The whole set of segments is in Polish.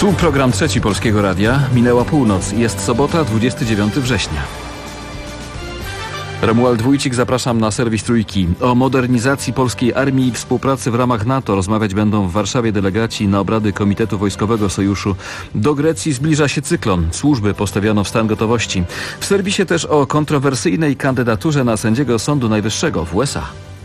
Tu program trzeci Polskiego Radia. Minęła północ. Jest sobota, 29 września. Romuald Wójcik, zapraszam na serwis Trójki. O modernizacji polskiej armii i współpracy w ramach NATO rozmawiać będą w Warszawie delegaci na obrady Komitetu Wojskowego Sojuszu. Do Grecji zbliża się cyklon. Służby postawiono w stan gotowości. W serwisie też o kontrowersyjnej kandydaturze na sędziego Sądu Najwyższego w USA.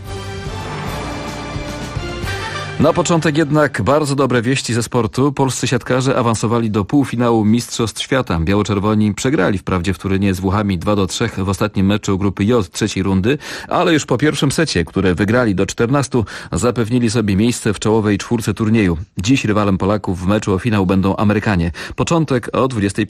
Na początek jednak bardzo dobre wieści ze sportu. Polscy siatkarze awansowali do półfinału Mistrzostw Świata. Biało-czerwoni przegrali wprawdzie w Turynie z Włochami 2-3 w ostatnim meczu grupy J trzeciej rundy, ale już po pierwszym secie, które wygrali do 14, zapewnili sobie miejsce w czołowej czwórce turnieju. Dziś rywalem Polaków w meczu o finał będą Amerykanie. Początek o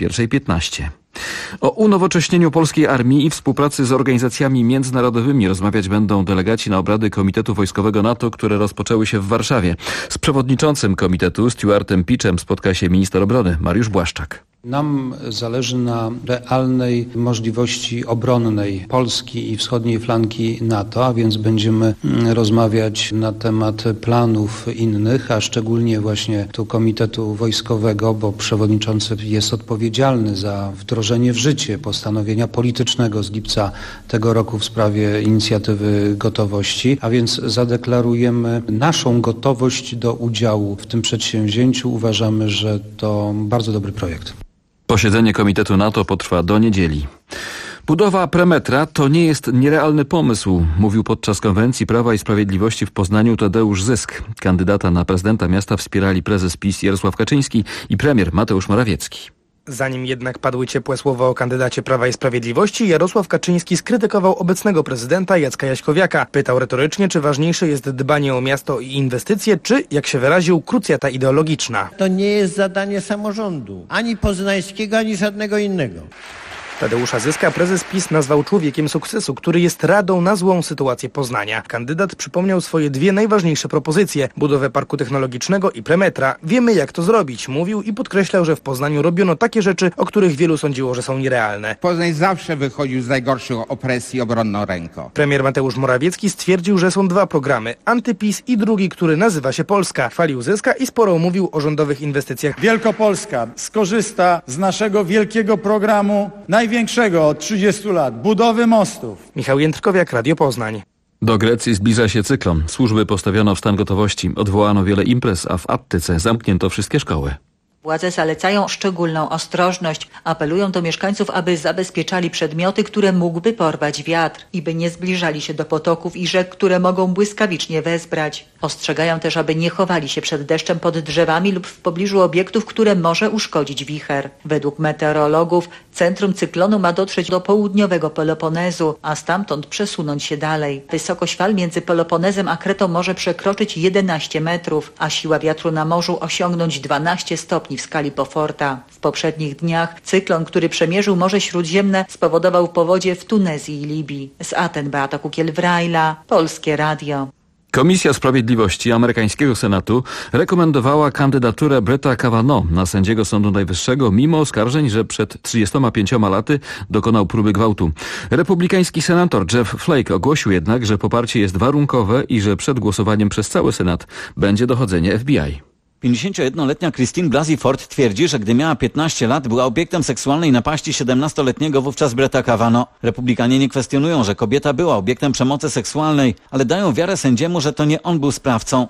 21:15. O unowocześnieniu polskiej armii i współpracy z organizacjami międzynarodowymi rozmawiać będą delegaci na obrady Komitetu Wojskowego NATO, które rozpoczęły się w Warszawie. Z przewodniczącym komitetu Stuartem Pitchem spotka się minister obrony Mariusz Błaszczak. Nam zależy na realnej możliwości obronnej Polski i wschodniej flanki NATO, a więc będziemy rozmawiać na temat planów innych, a szczególnie właśnie tu Komitetu Wojskowego, bo przewodniczący jest odpowiedzialny za wdrożenie w życie postanowienia politycznego z lipca tego roku w sprawie inicjatywy gotowości, a więc zadeklarujemy naszą gotowość do udziału w tym przedsięwzięciu. Uważamy, że to bardzo dobry projekt. Posiedzenie Komitetu NATO potrwa do niedzieli. Budowa premetra to nie jest nierealny pomysł, mówił podczas konwencji Prawa i Sprawiedliwości w Poznaniu Tadeusz Zysk. Kandydata na prezydenta miasta wspierali prezes PiS Jarosław Kaczyński i premier Mateusz Morawiecki. Zanim jednak padły ciepłe słowa o kandydacie Prawa i Sprawiedliwości, Jarosław Kaczyński skrytykował obecnego prezydenta Jacka Jaśkowiaka. Pytał retorycznie, czy ważniejsze jest dbanie o miasto i inwestycje, czy, jak się wyraził, krucjata ideologiczna. To nie jest zadanie samorządu, ani poznańskiego, ani żadnego innego. Tadeusza Zyska prezes PiS nazwał człowiekiem sukcesu, który jest radą na złą sytuację Poznania. Kandydat przypomniał swoje dwie najważniejsze propozycje: budowę parku technologicznego i premetra. Wiemy, jak to zrobić, mówił i podkreślał, że w Poznaniu robiono takie rzeczy, o których wielu sądziło, że są nierealne. Poznań zawsze wychodził z najgorszych opresji obronną ręką. Premier Mateusz Morawiecki stwierdził, że są dwa programy: antyPiS i drugi, który nazywa się Polska. Chwalił Zyska i sporo mówił o rządowych inwestycjach. Wielkopolska skorzysta z naszego wielkiego programu, największego od 30 lat, budowy mostów. Michał Jędrkowiak, Radio Poznań. Do Grecji zbliża się cyklon. Służby postawiono w stan gotowości. Odwołano wiele imprez, a w Attyce zamknięto wszystkie szkoły. Władze zalecają szczególną ostrożność. Apelują do mieszkańców, aby zabezpieczali przedmioty, które mógłby porwać wiatr i by nie zbliżali się do potoków i rzek, które mogą błyskawicznie wezbrać. Ostrzegają też, aby nie chowali się przed deszczem pod drzewami lub w pobliżu obiektów, które może uszkodzić wicher. Według meteorologów centrum cyklonu ma dotrzeć do południowego Peloponezu, a stamtąd przesunąć się dalej. Wysokość fal między Peloponezem a Kretą może przekroczyć 11 metrów, a siła wiatru na morzu osiągnąć 12 stopni w skali Beauforta. W poprzednich dniach cyklon, który przemierzył Morze Śródziemne, spowodował powodzie w Tunezji i Libii. Z Aten Beata Kukiel-Wrajla, Polskie Radio. Komisja Sprawiedliwości amerykańskiego Senatu rekomendowała kandydaturę Bretta Kavanaugh na sędziego Sądu Najwyższego mimo oskarżeń, że przed 35 laty dokonał próby gwałtu. Republikański senator Jeff Flake ogłosił jednak, że poparcie jest warunkowe i że przed głosowaniem przez cały Senat będzie dochodzenie FBI. 51-letnia Christine Blasey Ford twierdzi, że gdy miała 15 lat, była obiektem seksualnej napaści 17-letniego wówczas Bretta Kavanaugh. Republikanie nie kwestionują, że kobieta była obiektem przemocy seksualnej, ale dają wiarę sędziemu, że to nie on był sprawcą.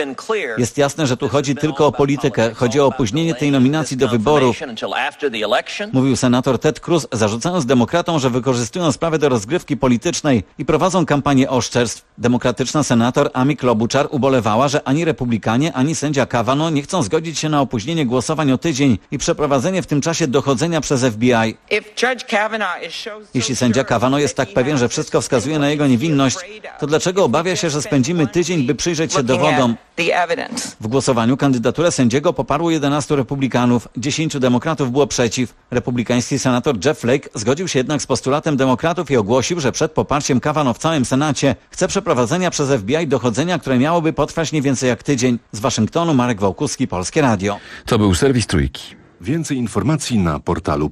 Jest jasne, że tu chodzi tylko o politykę. Chodzi o opóźnienie tej nominacji do wyborów, mówił senator Ted Cruz, zarzucając demokratom, że wykorzystują sprawę do rozgrywki politycznej i prowadzą kampanię oszczerstw. Demokratyczna senator Amy Klobuchar ubolewała, że ani republikanie, ani sędzia Kavanaugh nie chcą zgodzić się na opóźnienie głosowań o tydzień i przeprowadzenie w tym czasie dochodzenia przez FBI. Jeśli sędzia Kavanaugh jest tak pewien, że wszystko wskazuje na jego niewinność, to dlaczego obawia się, że spędzimy tydzień, by przyjrzeć się dowodom? W głosowaniu kandydaturę sędziego poparło 11 republikanów, 10 demokratów było przeciw. Republikański senator Jeff Flake zgodził się jednak z postulatem demokratów i ogłosił, że przed poparciem Kavanaugh w całym Senacie chce przeprowadzenia przez FBI dochodzenia, które miałoby potrwać nie więcej jak tydzień. Z Waszyngtonu Marek Wałkuski, Polskie Radio. To był serwis Trójki. Więcej informacji na portalu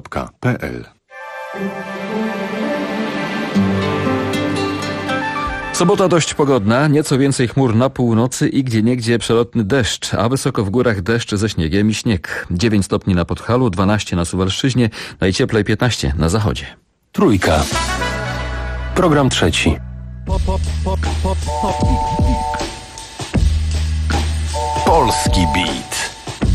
polskieradio24.pl. Sobota dość pogodna, nieco więcej chmur na północy i gdzieniegdzie przelotny deszcz, a wysoko w górach deszcz ze śniegiem i śnieg. 9 stopni na Podhalu, 12 na Suwalszczyźnie, najcieplej 15 na zachodzie. Trójka. Program trzeci. Polski Beat.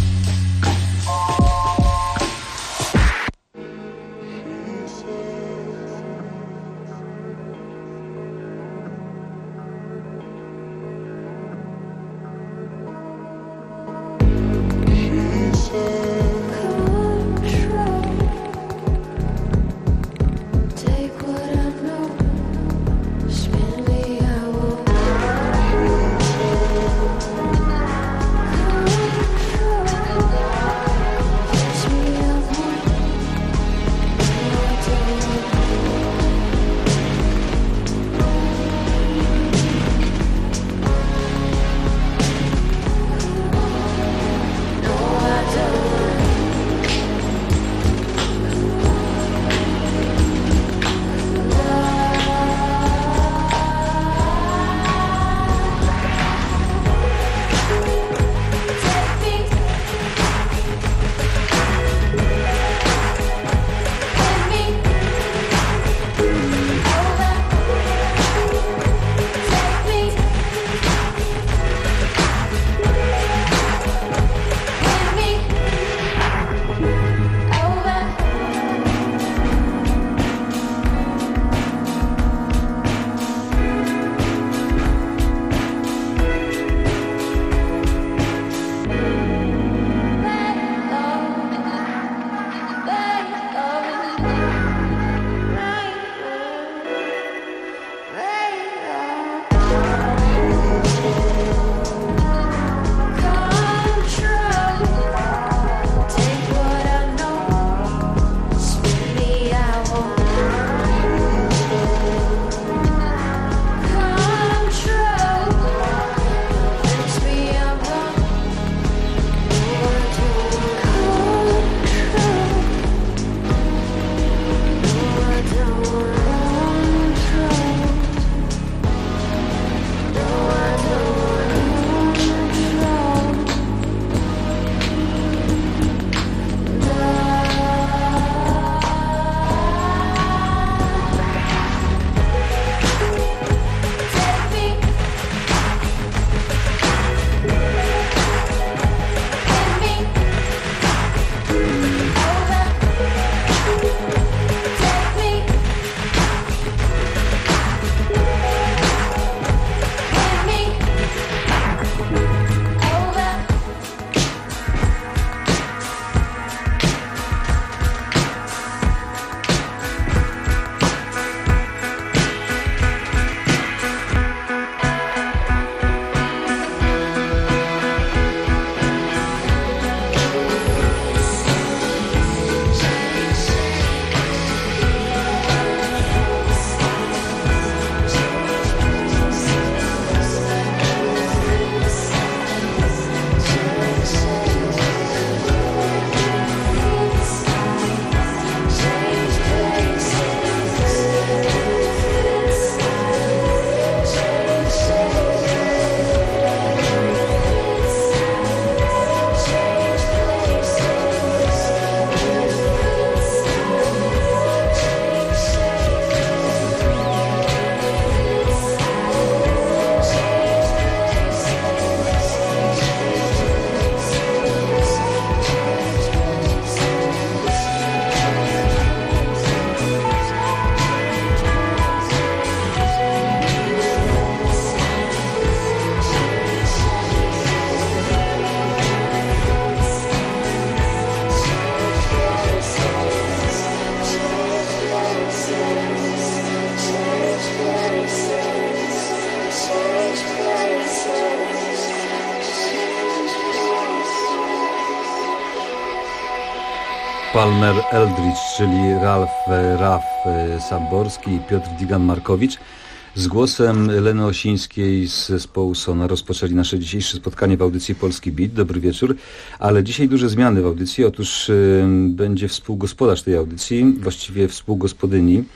Palmer Eldridge, czyli Ralf Samborski i Piotr Digan-Markowicz z głosem Leny Osińskiej z zespołu Sona rozpoczęli nasze dzisiejsze spotkanie w audycji Polski Beat. Dobry wieczór, ale dzisiaj duże zmiany w audycji. Otóż będzie współgospodarz tej audycji, właściwie współgospodyni,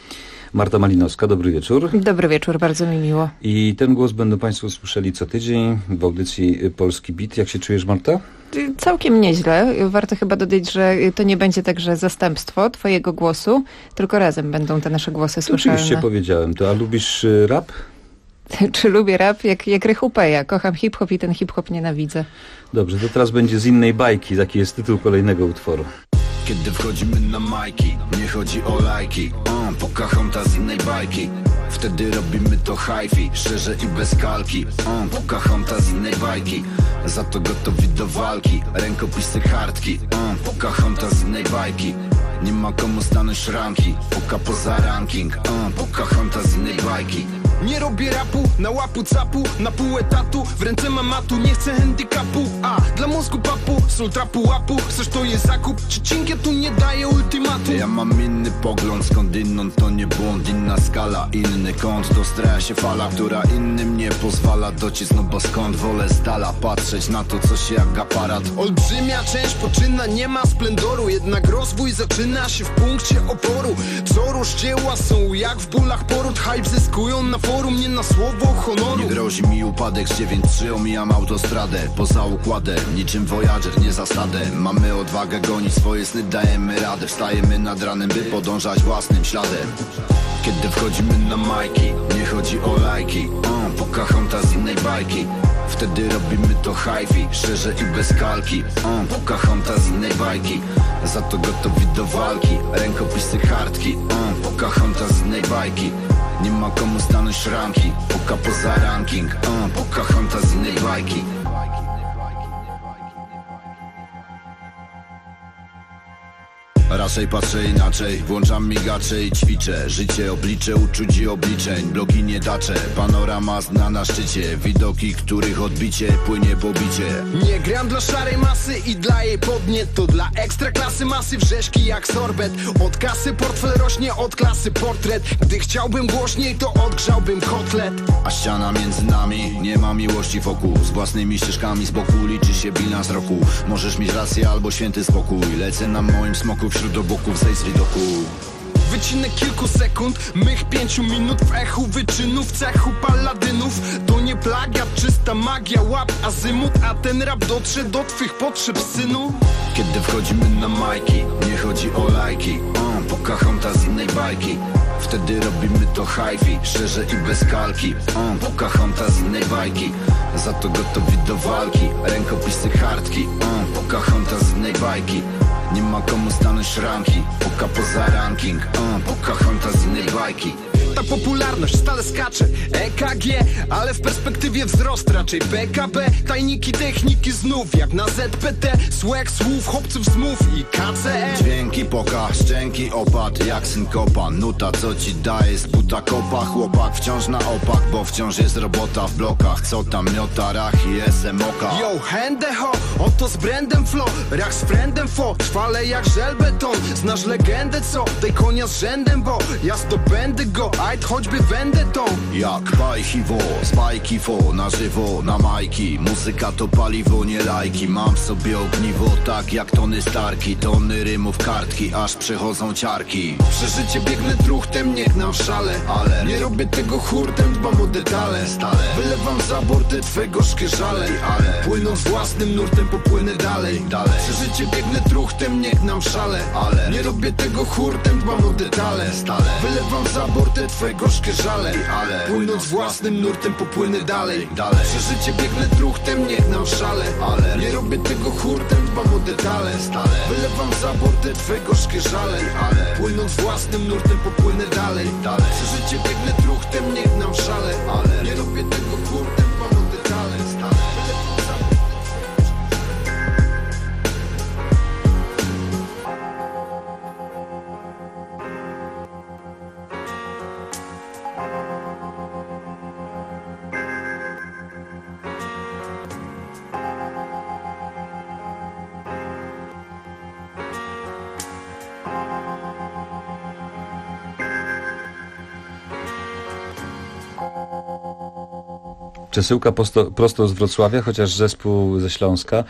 Marta Malinowska, dobry wieczór. Dobry wieczór, bardzo mi miło. I ten głos będą Państwo słyszeli co tydzień w audycji Polski Beat. Jak się czujesz, Marta? Całkiem nieźle. Warto chyba dodać, że to nie będzie także zastępstwo twojego głosu, tylko razem będą te nasze głosy słyszalne. Oczywiście powiedziałem to. A lubisz rap? Czy lubię rap? Jak Rychupeja. Kocham hip-hop i ten hip-hop nienawidzę. Dobrze, to teraz będzie z innej bajki. Taki jest tytuł kolejnego utworu. Kiedy wchodzimy na majki, nie chodzi o lajki, Pocahontas z innej bajki. Wtedy robimy to hi-fi, szczerze i bez kalki, Pocahontas z innej bajki. Za to gotowi do walki, rękopisy kartki, Pocahontas z innej bajki. Nie ma komu stanąć szranki, poka poza ranking, Pocahontas z innej bajki. Nie robię rapu, na łapu capu, na pół etatu, w ręce mam matu, nie chcę handicapu. Dla mózgu papu, sól trapu łapu, chcesz to jest zakup, czy cinkie tu nie daje ultimatu? Ja mam inny pogląd, skądinąd to nie błąd, inna skala, inny kąt, dostraja się fala, która innym nie pozwala dociec, no bo skąd wolę z dala patrzeć na to, co się jak aparat. Olbrzymia część poczyna, nie ma splendoru, jednak rozwój zaczyna się w punkcie oporu. Co rozdzieła są jak w bólach poród, hype zyskują na forum, nie na słowo honoru. Nie grozi mi upadek z 9-3, omijam autostradę poza układem, niczym Voyager, nie zasadę. Mamy odwagę gonić swoje sny, dajemy radę, wstajemy nad ranem, by podążać własnym śladem. Kiedy wchodzimy na majki, nie chodzi o lajki, Pocahontas z innej bajki. Wtedy robimy to hi-fi, szczerze i bez kalki, Pocahontas z innej bajki. Za to gotowi do walki, rękopisy kartki, Pocahontas z innej bajki. Nie ma komu stanąć szranki, poka poza ranking, Pocahontas z innej bajki. Raczej patrzę inaczej, włączam migacze i ćwiczę. Życie, oblicze, uczuć i obliczeń, bloki nie dacze, panorama zna na szczycie. Widoki, których odbicie płynie pobicie. Nie gram dla szarej masy i dla jej podniet, to dla ekstra klasy masy wrzeszki jak sorbet. Od kasy portfel rośnie, od klasy portret. Gdy chciałbym głośniej, to odgrzałbym kotlet. A ściana między nami, nie ma miłości wokół. Z własnymi ścieżkami z boku liczy się bilans roku. Możesz mieć rację albo święty spokój. Lecę na moim smoku wśród obłoków, zejdź z widoku. Wycinek kilku sekund, mych 5 minut w echu wyczynów, cechu paladynów. To nie plagiat, czysta magia, łap azymut, a ten rap dotrze do twych potrzeb, synu. Kiedy wchodzimy na majki, nie chodzi o lajki, Pocahontas z innej bajki. Wtedy robimy to hi-fi, szczerze i bez kalki, Pocahontas z innej bajki. Za to gotowi do walki, rękopisy kartki, Pocahontas z innej bajki. Nie ma komu stanąć szranki, poka poza ranking, Pocahontas z innej bajki. Ta popularność stale skacze, EKG, ale w perspektywie wzrost raczej PKB. Tajniki techniki znów jak na ZPT, słek słów, chłopców zmów i KCE. Dźwięki poka, szczęki opad, jak synkopa. Nuta co ci daje z buta kopa. Chłopak wciąż na opak, bo wciąż jest robota w blokach. Co tam miota, rach i SMOka. Yo, hendeho, oto z brandem flow, rach z friendem fo, trwale jak żelbeton. Znasz legendę co, daj konia z rzędem, bo ja zdobędę go, ajd choćby vendetą. Jak bajchiwo, spajki fo, na żywo, na majki. Muzyka to paliwo, nie lajki. Mam w sobie ogniwo, tak jak Tony Starki. Tony rymów, kartki, aż przechodzą ciarki. Przeżycie biegnę truchtem, niech nam szale, ale nie robię tego hurtem, dbam o detale. Stale wylewam za bordy twego szkieżale, ale płynąc własnym nurtem popłynę dalej. Przeżycie biegnę truchtem, niech nam szale, ale nie robię tego hurtem, dbam o detale. Stale wylewam za bordy twego szkieżale, ale płynąc własnym nurtem popłynę dalej. Przeżycie biegnę truchtem, niech nam szale, ale nie robię tego hurtem, dbam o detale. Stale wylewam za bordy twego szkieżale, ale płynąc własnym nurtem popłynę dalej. Przeżycie biegnę truchtem, niech nam szale, ale nie robię tego hurtem, dbam o detale. Stale wylewam za Przesyłka prosto z Wrocławia, chociaż zespół ze Śląska.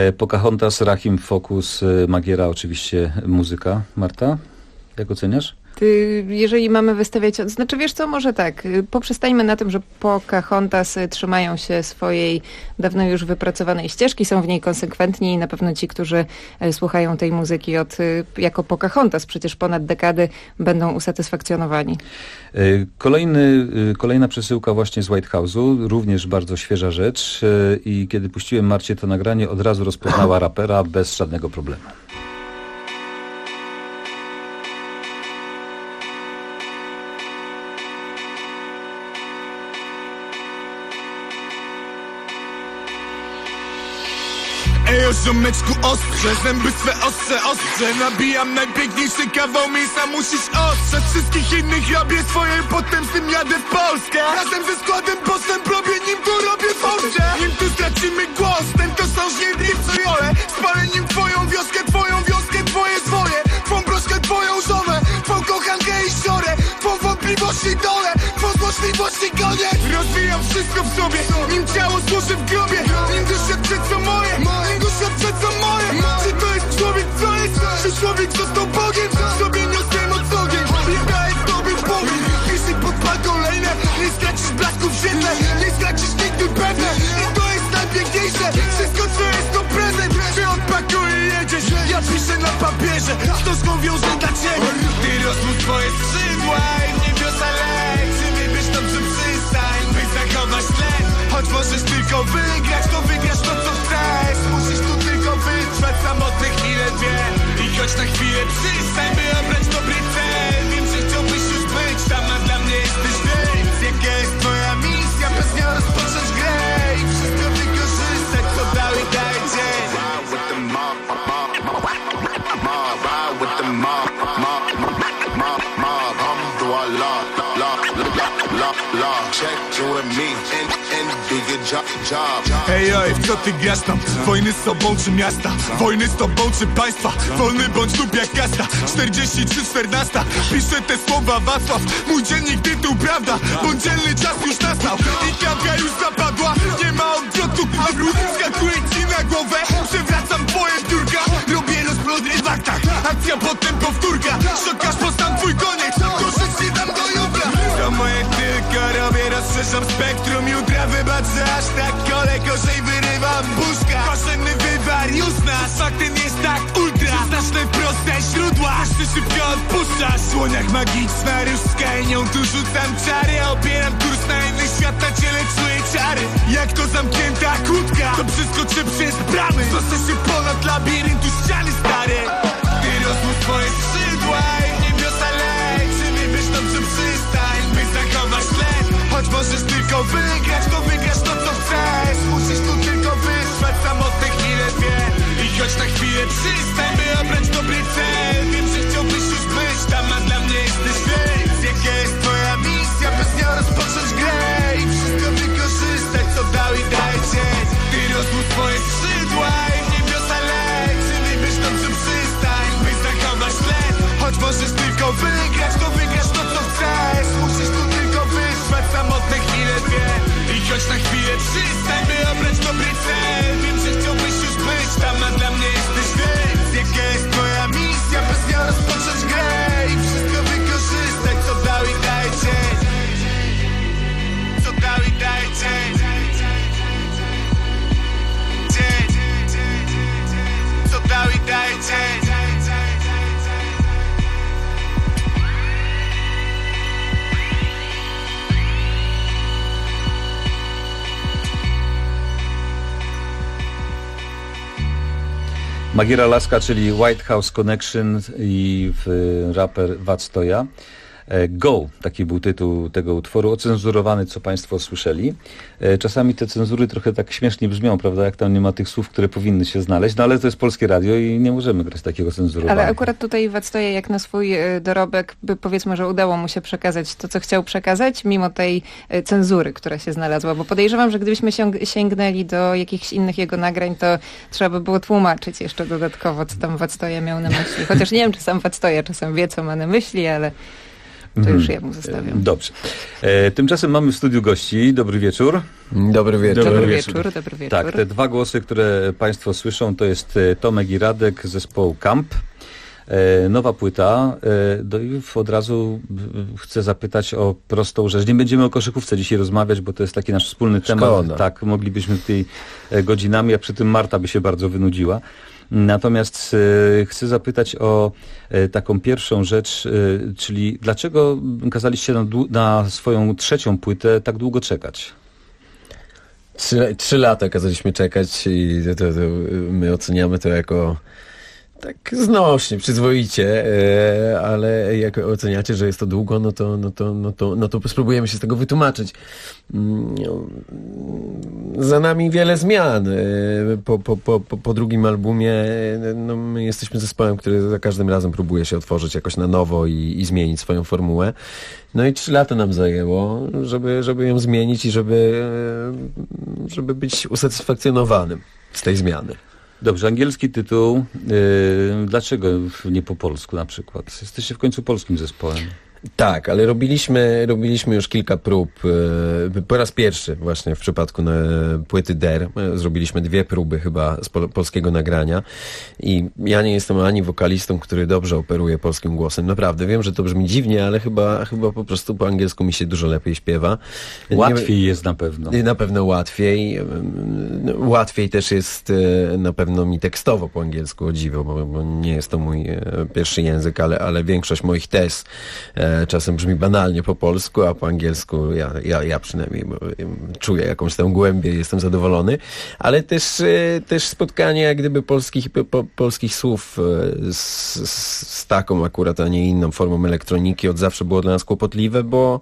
Pocahontas, Rahim, Focus, Magiera, oczywiście muzyka. Marta, jak oceniasz? Jeżeli mamy wystawiać... Znaczy wiesz co, może tak, poprzestańmy na tym, że Pocahontas trzymają się swojej dawno już wypracowanej ścieżki, są w niej konsekwentni i na pewno ci, którzy słuchają tej muzyki jako Pocahontas, przecież ponad dekady, będą usatysfakcjonowani. Kolejna przesyłka właśnie z White House'u, również bardzo świeża rzecz i kiedy puściłem Marcie to nagranie, od razu rozpoznała rapera bez żadnego problemu. Ejo, ziomeczku, ostrze, zęby swe ostrze nabijam najpiękniejszy kawał miejsca, musisz ostrzec wszystkich innych, robię swoje, potem z tym jadę w Polskę. Razem ze składem postęp robię, nim tu robię fałsze. Nim tu stracimy głos, ten to są żnięty w jole. Spalę nim twoją wioskę, twoje swoje. Twą broszkę, twoją żonę, twą kochankę i siorę. Twą wątpliwości dole, twą złośliwości koniec. Rozwijam wszystko w sobie, nim ciało złożę w grobie. Nim doświadczę co moje, czy to jest człowiek, co jest? Czy człowiek został Bogiem? Sobie niosę moc ogień i daję tobie pokój. Piszę pod palką lejne, nie stracisz blasku w świetle, nie stracisz nigdy pewne. I to jest najpiękniejsze, wszystko co jest to prezent. Czy odpakuj i jedziesz, ja piszę na papierze, stożką wiążę dla ciebie. Ty rozłóż twoje skrzydła i w niebiosa leć. Czy wybierz to, co przystań, by zachować tlen. Choć możesz tylko wygrać, to wygrasz to, co chcesz. Musisz tu tylko wytrwać samotne chwile dwie. I choć na chwilę przystań, by obrać dobry cel. Wiem, że chciałbyś już być tam, a dla mnie jesteś więc. Jaka jest twoja misja, bez nią rozpocząć grę i wszystko wykorzystać, co dał i daje dzień. Ride with the mob, ride with the mob, check you and me and do your job. Hej, oj, w co ty grasz tam? Wojny z sobą czy miasta? Wojny z tobą czy państwa? Wolny bądź lub jak kasta? 43-14 piszę te słowa Wacław. Mój dziennik tytuł prawda, bo dzielny czas już nastał. I kapka już zapadła, nie ma odwrotu. Skakuję ci na głowę, przewracam twoje biurka. Robię rozplody w aktach, akcja potem powtórka. Szokasz postan twój koniec, to żyć nie dam do jutra. To moje tylko robię, rozszerzam spektrum jutra. Wybacz, że aż tak kole gorzej wyrywam buźka. Korzenny wywar już nasz, fakt ten jest tak ultra. Znaczne proste źródła, aż ty szybko odpuszczasz. W słoniach magiczna różdżka i nią tu rzucam czary. A opieram kurs na inny świat, na ciele czuję ciary. Jak to zamknięta kłódka, to przeskoczę przez bramy. Zostań się ponad labiryntu ściany stare. Ty rozłóż swoje skrzydła i w niebiosa leć. Czy wybierz to, co przystań, by zachować tlen. Choć możesz tylko wygrać, to wygrasz to, co chcesz. Musisz tu tylko wytrwać samotne chwile dwie. I choć na chwilę przystań, by obrać dobry cel. Wiem, że chciałbyś już być tam, a dla mnie jesteś więc. Jaka jest twoja misja, bez nią rozpocząć grę i wszystko wykorzystać, co dał i daje dzień. Ty rozłóż swoje skrzydła i w niebiosa leć. Czy wybierz to, co przystań, by zachować tlen. Choć możesz tylko wygrać, to wygrasz to, co chcesz. Musisz tu tylko wytrwać samotne chwile dwie. I choć na chwilę przystań, by obrać dobry cel. Wiem, że chciałbyś już być tam, a dla mnie jesteś więc. Jaka jest twoja misja, bez nią rozpocząć grę i wszystko wykorzystać, co dał i daje dzień. Co dał i daje dzień. Dzień. Co dał i daje dzień. Magiera Laska, czyli White House Connection i raper Wactoja. Go, taki był tytuł tego utworu, ocenzurowany, co państwo słyszeli. Czasami te cenzury trochę tak śmiesznie brzmią, prawda, jak tam nie ma tych słów, które powinny się znaleźć, no ale to jest polskie radio i nie możemy grać takiego cenzurowania. Ale akurat tutaj Wactoja jak na swój dorobek, powiedzmy, że udało mu się przekazać to, co chciał przekazać, mimo tej cenzury, która się znalazła, bo podejrzewam, że gdybyśmy sięgnęli do jakichś innych jego nagrań, to trzeba by było tłumaczyć jeszcze dodatkowo, co tam Wactoja miał na myśli. Chociaż nie wiem, czy sam Wactoja czasem wie, co ma na myśli, ale to już ja mu zostawiam. Dobrze. Tymczasem mamy w studiu gości. Dobry wieczór. Dobry wieczór. Dobry wieczór. Tak, te dwa głosy, które państwo słyszą, to jest Tomek i Radek z zespołu Camp. Nowa płyta. Od razu chcę zapytać o prostą rzecz. Nie będziemy o koszykówce dzisiaj rozmawiać, bo to jest taki nasz wspólny temat. Tak, moglibyśmy tutaj godzinami, a przy tym Marta by się bardzo wynudziła. Natomiast chcę zapytać o taką pierwszą rzecz, czyli dlaczego kazaliście na swoją trzecią płytę tak długo czekać? 3 lata kazaliśmy czekać i to my oceniamy to jako tak znośnie, przyzwoicie, ale jak oceniacie, że jest to długo, no to spróbujemy się z tego wytłumaczyć. Za nami wiele zmian. Po drugim albumie my jesteśmy zespołem, który za każdym razem próbuje się otworzyć jakoś na nowo i zmienić swoją formułę. No i 3 lata nam zajęło, żeby ją zmienić i żeby być usatysfakcjonowanym z tej zmiany. Dobrze, angielski tytuł. Dlaczego nie po polsku na przykład? Jesteście w końcu polskim zespołem. Tak, ale robiliśmy już kilka prób. Po raz pierwszy właśnie w przypadku płyty Der zrobiliśmy 2 próby chyba z polskiego nagrania i ja nie jestem ani wokalistą, który dobrze operuje polskim głosem. Naprawdę, wiem, że to brzmi dziwnie, ale chyba po prostu po angielsku mi się dużo lepiej śpiewa. Łatwiej jest na pewno. Na pewno łatwiej. Łatwiej też jest na pewno mi tekstowo po angielsku, o dziwo, bo nie jest to mój pierwszy język, ale większość moich tez czasem brzmi banalnie po polsku, a po angielsku ja przynajmniej czuję jakąś tę głębię i jestem zadowolony, ale też spotkanie jak gdyby polskich słów z taką akurat, a nie inną formą elektroniki od zawsze było dla nas kłopotliwe, bo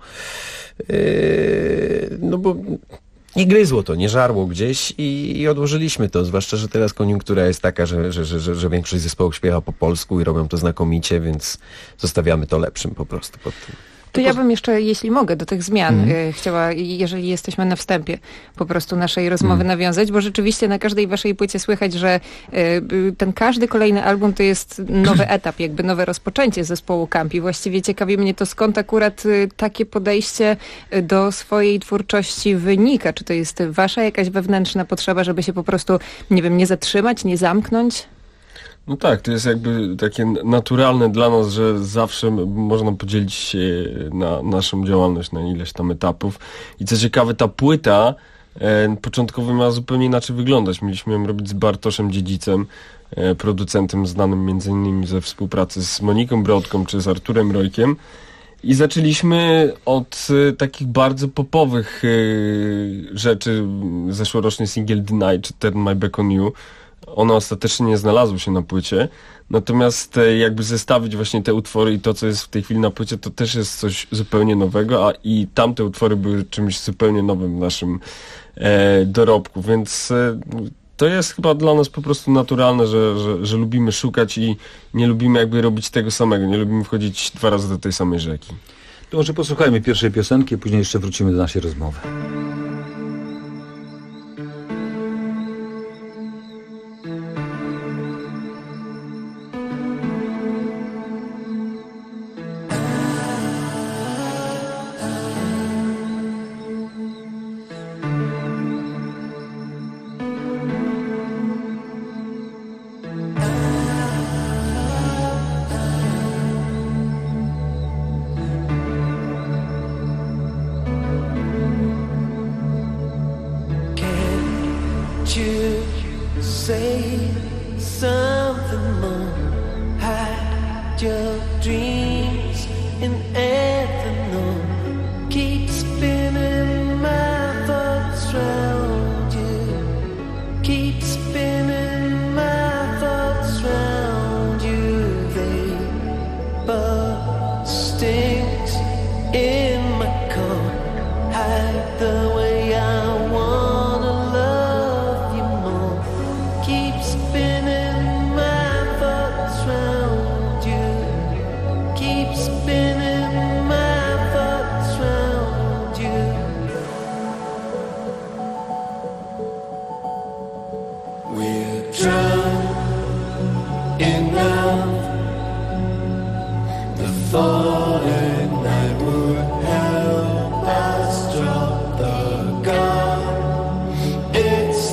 nie gryzło to, nie żarło gdzieś i odłożyliśmy to, zwłaszcza, że teraz koniunktura jest taka, że większość zespołów śpiewa po polsku i robią to znakomicie, więc zostawiamy to lepszym po prostu pod tym. To ja bym jeszcze, jeśli mogę, do tych zmian chciała, jeżeli jesteśmy na wstępie po prostu naszej rozmowy nawiązać, bo rzeczywiście na każdej waszej płycie słychać, że ten każdy kolejny album to jest nowy etap, jakby nowe rozpoczęcie zespołu Campi. Właściwie ciekawi mnie to, skąd akurat takie podejście do swojej twórczości wynika. Czy to jest wasza jakaś wewnętrzna potrzeba, żeby się po prostu, nie wiem, nie zatrzymać, nie zamknąć? No tak, to jest jakby takie naturalne dla nas, że zawsze można podzielić się na naszą działalność na ileś tam etapów. I co ciekawe, ta płyta początkowo miała zupełnie inaczej wyglądać. Mieliśmy ją robić z Bartoszem Dziedzicem, producentem znanym m.in. ze współpracy z Moniką Brodką czy z Arturem Rojkiem. I zaczęliśmy od takich bardzo popowych rzeczy. Zeszłoroczny singiel Deny czy Turn My Back On You. One ostatecznie nie znalazły się na płycie, natomiast jakby zestawić właśnie te utwory i to, co jest w tej chwili na płycie, to też jest coś zupełnie nowego, i tamte utwory były czymś zupełnie nowym w naszym dorobku, więc to jest chyba dla nas po prostu naturalne, że lubimy szukać i nie lubimy jakby robić tego samego, nie lubimy wchodzić 2 razy do tej samej rzeki. To może posłuchajmy pierwszej piosenki, później jeszcze wrócimy do naszej rozmowy.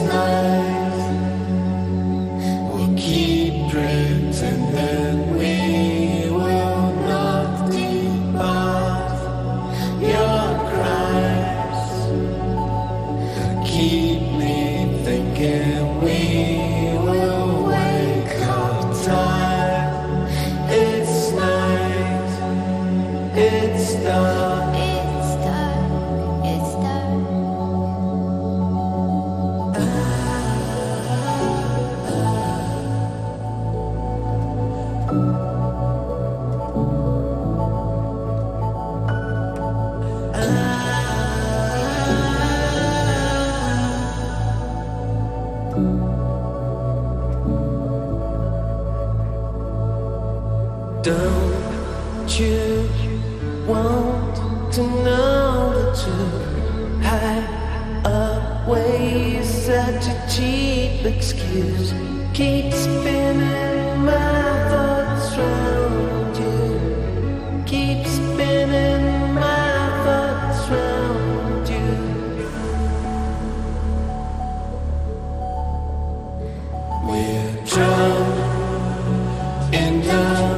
Keep dreams and then we Don't you want to know the truth? Hide away such a cheap excuse. Keep spinning my thoughts round you. Keep spinning my thoughts round you. We're drowned in love.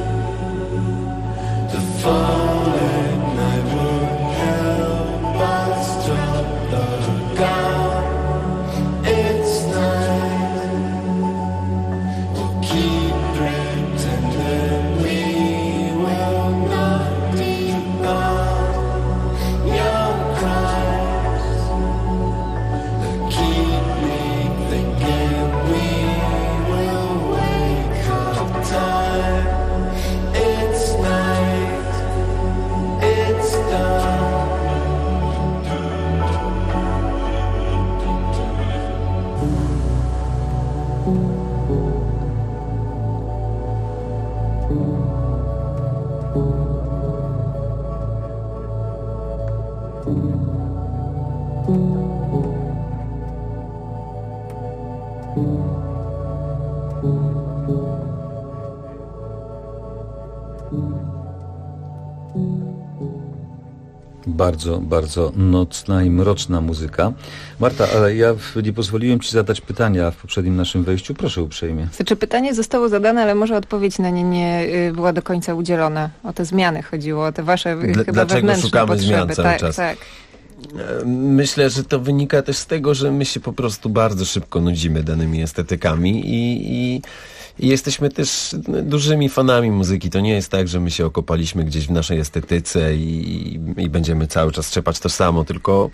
The falling night will help us drop the gun. It's night. We'll keep pretending we will not depart. Your cries that keep me thinking we will wake up time. It's night, it's done. Bardzo, bardzo nocna i mroczna muzyka. Marta, ale ja nie pozwoliłem Ci zadać pytania w poprzednim naszym wejściu. Proszę uprzejmie. Znaczy pytanie zostało zadane, ale może odpowiedź na nie nie była do końca udzielona. O te zmiany chodziło, o te wasze chyba Dlaczego wewnętrzne szukamy potrzeby. zmian cały czas? Tak. Myślę, że to wynika też z tego, że my się po prostu bardzo szybko nudzimy danymi estetykami i jesteśmy też dużymi fanami muzyki. To nie jest tak, że my się okopaliśmy gdzieś w naszej estetyce i będziemy cały czas trzepać to samo,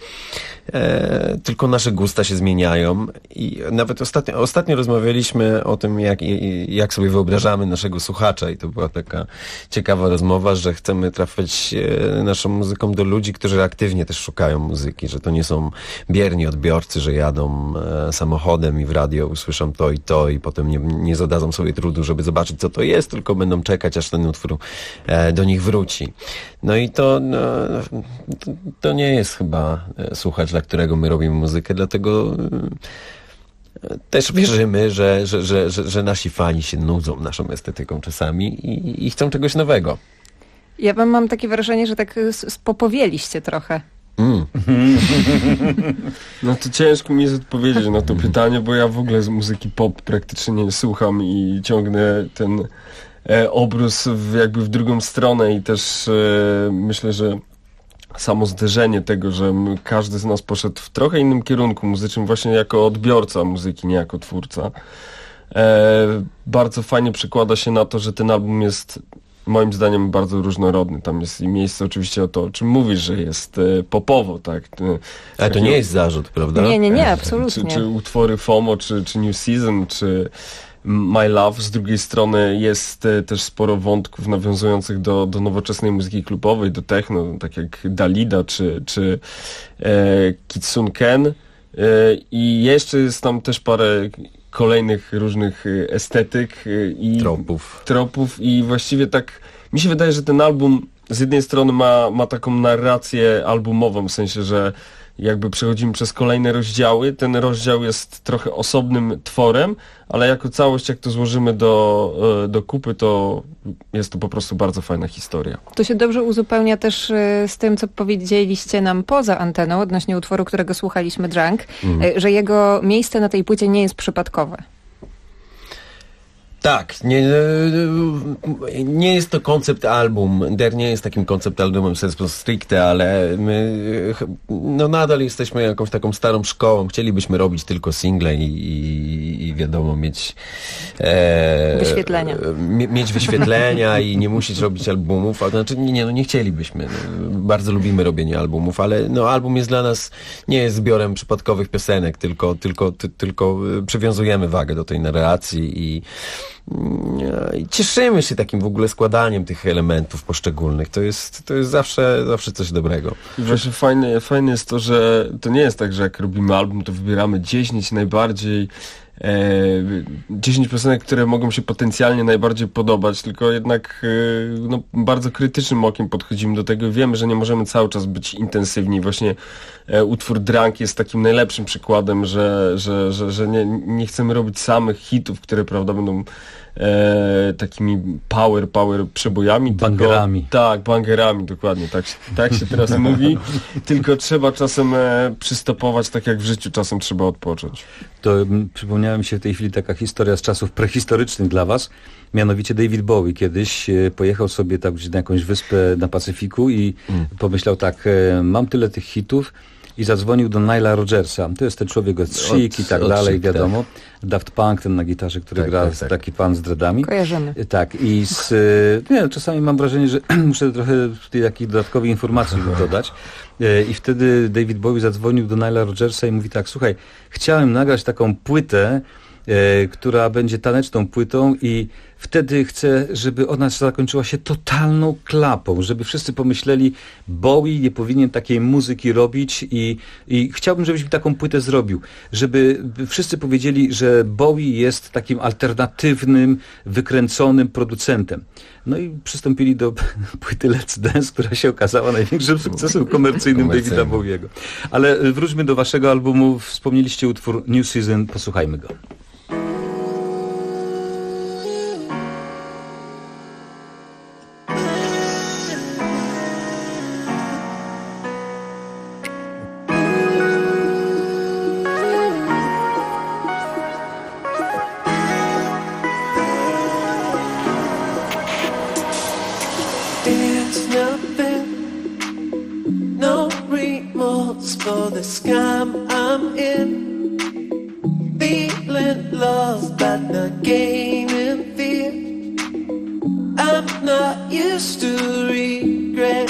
tylko nasze gusta się zmieniają. I nawet ostatnio rozmawialiśmy o tym, jak sobie wyobrażamy naszego słuchacza i to była taka ciekawa rozmowa, że chcemy trafiać naszą muzyką do ludzi, którzy aktywnie też szukają muzyki, że to nie są bierni odbiorcy, że jadą samochodem i w radio usłyszą to i potem nie zadadzą sobie trudu, żeby zobaczyć, co to jest, tylko będą czekać, aż ten utwór do nich wróci. No i to nie jest chyba słuchacz, dla którego my robimy muzykę, dlatego też wierzymy, że nasi fani się nudzą naszą estetyką czasami i chcą czegoś nowego. Ja mam takie wrażenie, że tak spopowieliście trochę. No to ciężko mi jest odpowiedzieć na to pytanie, bo ja w ogóle z muzyki pop praktycznie nie słucham i ciągnę ten obrus jakby w drugą stronę i też myślę, że samo zderzenie tego, że każdy z nas poszedł w trochę innym kierunku muzycznym właśnie jako odbiorca muzyki, nie jako twórca, bardzo fajnie przekłada się na to, że ten album jest moim zdaniem bardzo różnorodny. Tam jest i miejsce oczywiście o to, o czym mówisz, że jest popowo, tak? Ale to nie jest zarzut, prawda? Nie, absolutnie. Czy utwory FOMO, czy New Season, czy My Love. Z drugiej strony jest też sporo wątków nawiązujących do nowoczesnej muzyki klubowej, do techno, tak jak Dalida, czy Kitsune Ken. I jeszcze jest tam też parę kolejnych różnych estetyk i tropów i właściwie tak mi się wydaje, że ten album z jednej strony ma taką narrację albumową, w sensie, że jakby przechodzimy przez kolejne rozdziały, ten rozdział jest trochę osobnym tworem, ale jako całość, jak to złożymy do kupy, to jest to po prostu bardzo fajna historia. To się dobrze uzupełnia też z tym, co powiedzieliście nam poza anteną odnośnie utworu, którego słuchaliśmy, Drunk, że jego miejsce na tej płycie nie jest przypadkowe. Tak, nie jest to koncept album. Der nie jest takim koncept albumem sensu stricte, ale my nadal jesteśmy jakąś taką starą szkołą. Chcielibyśmy robić tylko single i wiadomo, mieć wyświetlenia. Mieć wyświetlenia i nie musieć robić albumów. A znaczy nie chcielibyśmy. Bardzo lubimy robienie albumów, ale album jest dla nas, nie jest zbiorem przypadkowych piosenek, tylko przywiązujemy wagę do tej narracji i cieszymy się takim w ogóle składaniem tych elementów poszczególnych. To jest zawsze coś dobrego. I właśnie fajne jest to, że to nie jest tak, że jak robimy album, to wybieramy 10 najbardziej 10 piosenek, które mogą się potencjalnie najbardziej podobać, tylko jednak no, bardzo krytycznym okiem podchodzimy do tego i wiemy, że nie możemy cały czas być intensywni. Właśnie utwór Drunk jest takim najlepszym przykładem, że nie chcemy robić samych hitów, które, prawda, będą takimi power przebojami. Bangerami. Tak, bangerami, dokładnie, tak się teraz mówi. Tylko trzeba czasem przystopować, tak jak w życiu czasem trzeba odpocząć. To przypomniała mi się w tej chwili taka historia z czasów prehistorycznych dla was. Mianowicie David Bowie kiedyś pojechał sobie tam gdzieś na jakąś wyspę na Pacyfiku i pomyślał tak, mam tyle tych hitów, i zadzwonił do Nila Rodgersa. To jest ten człowiek od Chic i tak dalej, wiadomo. Tak. Daft Punk, ten na gitarze, który gra, taki pan z dreadami. Kojarzymy. Tak, i czasami mam wrażenie, że muszę trochę tutaj takich dodatkowych informacji dodać. I wtedy David Bowie zadzwonił do Nila Rodgersa i mówi tak, słuchaj, chciałem nagrać taką płytę, która będzie taneczną płytą i wtedy chcę, żeby ona zakończyła się totalną klapą, żeby wszyscy pomyśleli, Bowie nie powinien takiej muzyki robić i chciałbym, żebyś mi taką płytę zrobił, żeby wszyscy powiedzieli, że Bowie jest takim alternatywnym, wykręconym producentem. No i przystąpili do płyty Let's Dance, która się okazała największym sukcesem komercyjnym Davida Bowiego. Ale wróćmy do waszego albumu. Wspomnieliście utwór New Season, posłuchajmy go. For the scam I'm in, feeling lost but not gaining fear. I'm not used to regret.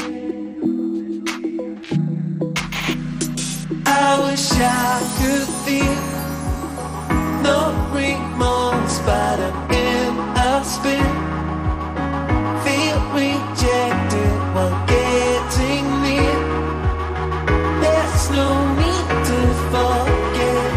I wish I could feel no remorse, but I'm in a spin. Feel rejected while getting near. There's no need to forget.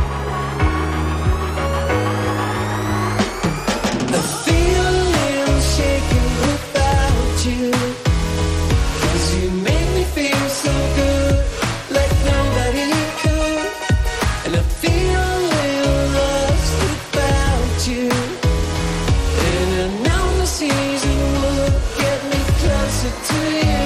I feel a little shaken without you, 'cause you make me feel so good, like nobody could. And I feel a little lost without you, and I know the season would get me closer to you.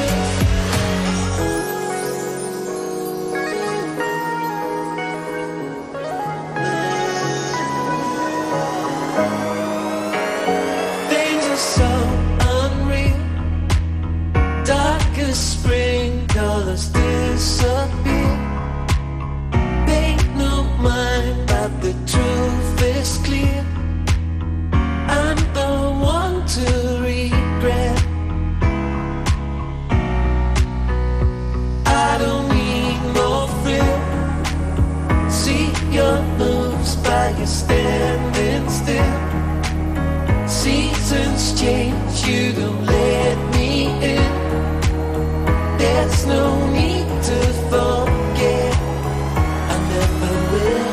Spring colors disappear. Pay no mind, but the truth is clear. I'm the one to regret. I don't need more thrill. See your moves by your standing still. Seasons change, you don't let me in. There's no need to forget, I never will.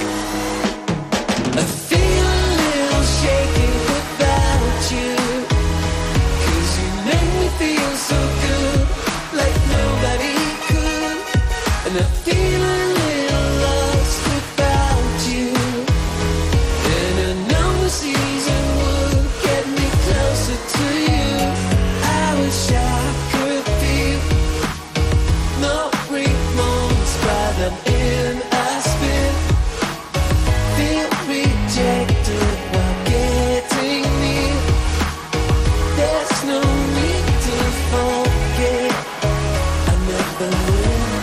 I feel a little shaky without you, 'cause you make me feel so good, like nobody could. And I feel a little lost without you, and I know the season would get me closer to you. I wish I could feel no remorse, but I'm in a spin. Feel rejected while getting near. There's no need to forget, I never will.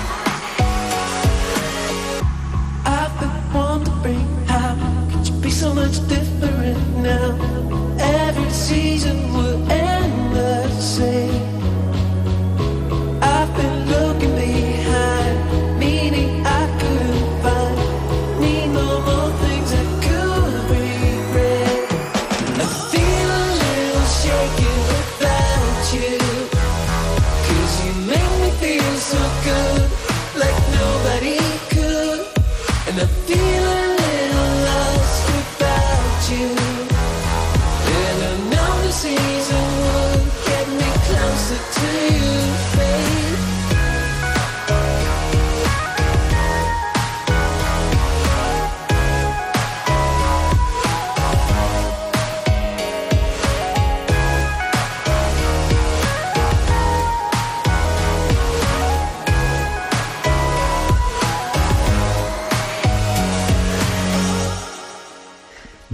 I've been wondering, how could you be so much different now? Every season would end the same. I've been looking behind, meaning I couldn't find. Need no more things I could regret. I feel a little shaky without you, 'cause you make me feel so good, like nobody could. And I feel a little lost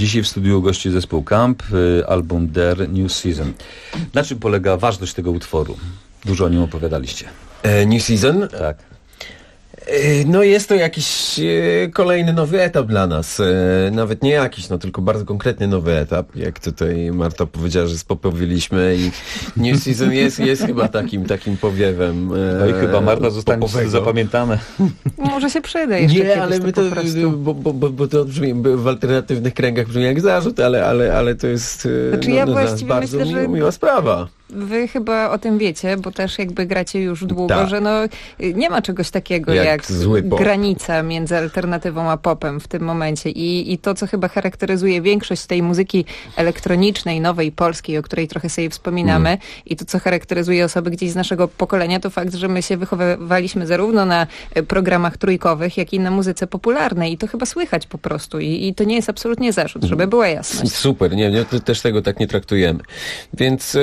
Dzisiaj w studiu gości zespół Camp, album Their New Season. Na czym polega ważność tego utworu? Dużo o nim opowiadaliście. New Season? Tak. No jest to jakiś kolejny nowy etap dla nas. Nawet nie jakiś, no tylko bardzo konkretnie nowy etap. Jak tutaj Marta powiedziała, że spopowieliśmy i New Season jest chyba takim powiewem. No i chyba Marta zostanie zapamiętane. Może się przyda jeszcze. Nie, ale my to, bo to brzmi, w alternatywnych kręgach brzmi jak zarzut, ale to jest znaczy ja właściwie bardzo myślę, że miła sprawa. Wy chyba o tym wiecie, bo też jakby gracie już długo, Tak. że no nie ma czegoś takiego jak zły pop. granica między alternatywą a popem w tym momencie i to, co chyba charakteryzuje większość tej muzyki elektronicznej, nowej, polskiej, o której trochę sobie wspominamy i to, co charakteryzuje osoby gdzieś z naszego pokolenia, to fakt, że my się wychowywaliśmy zarówno na programach trójkowych, jak i na muzyce popularnej i to chyba słychać po prostu i to nie jest absolutnie zarzut, żeby była jasność. Super, nie, też tego tak nie traktujemy. Więc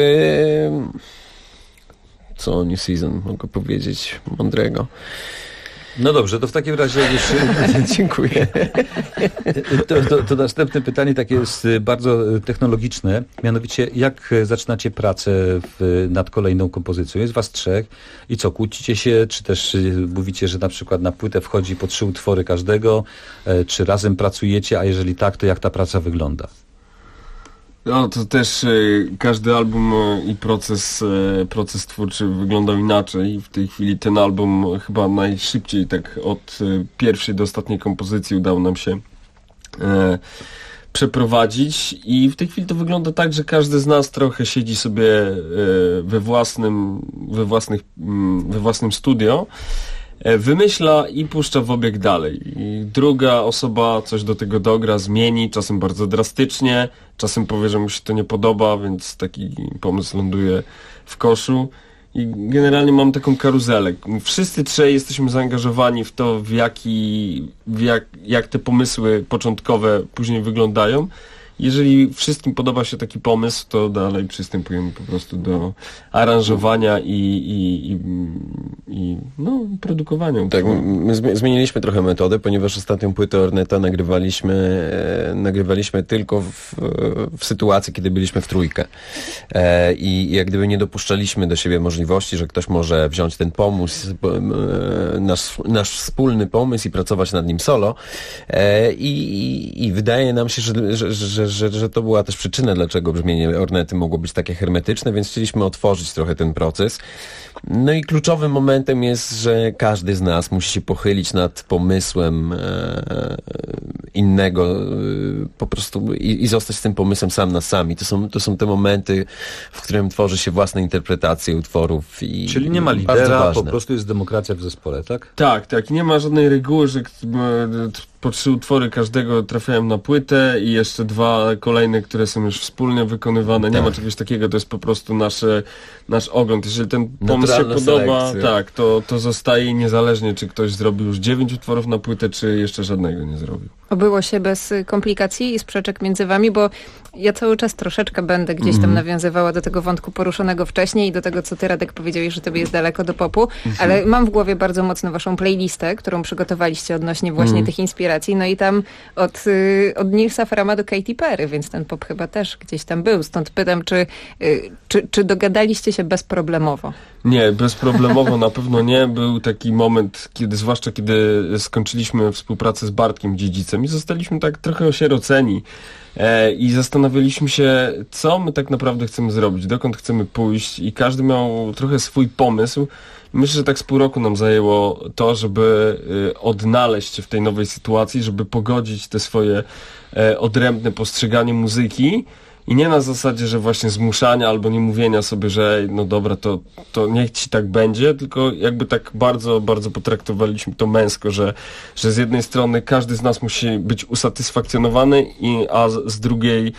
co o New Season mogę powiedzieć mądrego? No dobrze, to w takim razie już... Dziękuję. To następne pytanie takie jest bardzo technologiczne. Mianowicie, jak zaczynacie pracę nad kolejną kompozycją? Jest was 3 i co, kłócicie się? Czy też mówicie, że na przykład na płytę wchodzi po 3 utwory każdego? Czy razem pracujecie? A jeżeli tak, to jak ta praca wygląda? No to też każdy album i proces twórczy wyglądał inaczej. W tej chwili ten album chyba najszybciej, tak od pierwszej do ostatniej kompozycji udało nam się przeprowadzić i w tej chwili to wygląda tak, że każdy z nas trochę siedzi sobie we własnym studio, wymyśla i puszcza w obieg dalej. I druga osoba coś do tego dogra, zmieni, czasem bardzo drastycznie, czasem powie, że mu się to nie podoba, więc taki pomysł ląduje w koszu. I generalnie mam taką karuzelę. Wszyscy 3 jesteśmy zaangażowani w to, jak te pomysły początkowe później wyglądają. Jeżeli wszystkim podoba się taki pomysł, to dalej przystępujemy po prostu do aranżowania i produkowania. Tak, my zmieniliśmy trochę metodę, ponieważ ostatnią płytę Orneta nagrywaliśmy tylko w sytuacji, kiedy byliśmy w trójkę. I jak gdyby nie dopuszczaliśmy do siebie możliwości, że ktoś może wziąć ten pomysł, nasz wspólny pomysł i pracować nad nim solo. I wydaje nam się, że to była też przyczyna, dlaczego brzmienie Ornety mogło być takie hermetyczne, więc chcieliśmy otworzyć trochę ten proces. No i kluczowym momentem jest, że każdy z nas musi się pochylić nad pomysłem innego po prostu i zostać z tym pomysłem sam na sam. I to są te momenty, w którym tworzy się własne interpretacje utworów. Czyli nie ma lidera, po prostu jest demokracja w zespole, tak? Tak. I nie ma żadnej reguły, że po 3 utwory każdego trafiają na płytę i jeszcze 2 kolejne, które są już wspólnie wykonywane. Nie ma czegoś takiego, to jest po prostu nasz ogląd. Jeżeli ten pomysł się podoba, tak, to zostaje niezależnie, czy ktoś zrobił już 9 utworów na płytę, czy jeszcze żadnego nie zrobił. Obyło się bez komplikacji i sprzeczek między wami, bo ja cały czas troszeczkę będę gdzieś tam nawiązywała do tego wątku poruszonego wcześniej i do tego, co ty, Radek, powiedziałeś, że tobie jest daleko do popu, ale mam w głowie bardzo mocno waszą playlistę, którą przygotowaliście odnośnie właśnie tych inspiracji, no i tam od Nilsa Frama do Katy Perry, więc ten pop chyba też gdzieś tam był. Stąd pytam, czy dogadaliście się bezproblemowo? Nie, bezproblemowo na pewno nie. Był taki moment, zwłaszcza kiedy skończyliśmy współpracę z Bartkiem Dziedzicem i zostaliśmy tak trochę osieroceni i zastanawialiśmy się, co my tak naprawdę chcemy zrobić, dokąd chcemy pójść i każdy miał trochę swój pomysł. Myślę, że tak z pół roku nam zajęło to, żeby odnaleźć się w tej nowej sytuacji, żeby pogodzić te swoje odrębne postrzeganie muzyki i nie na zasadzie, że właśnie zmuszania albo nie mówienia sobie, że no dobra, to niech ci tak będzie, tylko jakby tak bardzo, bardzo potraktowaliśmy to męsko, że z jednej strony każdy z nas musi być usatysfakcjonowany, a z drugiej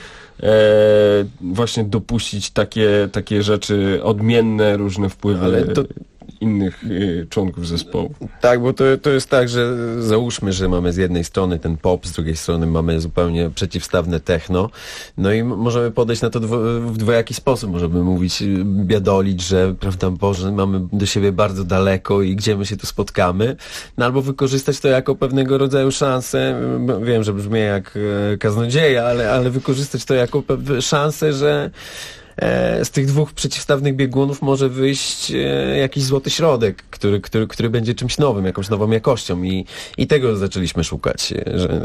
właśnie dopuścić takie rzeczy odmienne, różne wpływy innych członków zespołu. Tak, bo to jest tak, że załóżmy, że mamy z jednej strony ten pop, z drugiej strony mamy zupełnie przeciwstawne techno, no i możemy podejść na to w dwojaki sposób. Możemy mówić, biadolić, że prawda, Boże, mamy do siebie bardzo daleko i gdzie my się tu spotkamy, no albo wykorzystać to jako pewnego rodzaju szansę, wiem, że brzmi jak kaznodzieja, ale wykorzystać to jako szansę, że z tych dwóch przeciwstawnych biegunów może wyjść jakiś złoty środek, który będzie czymś nowym, jakąś nową jakością i tego zaczęliśmy szukać.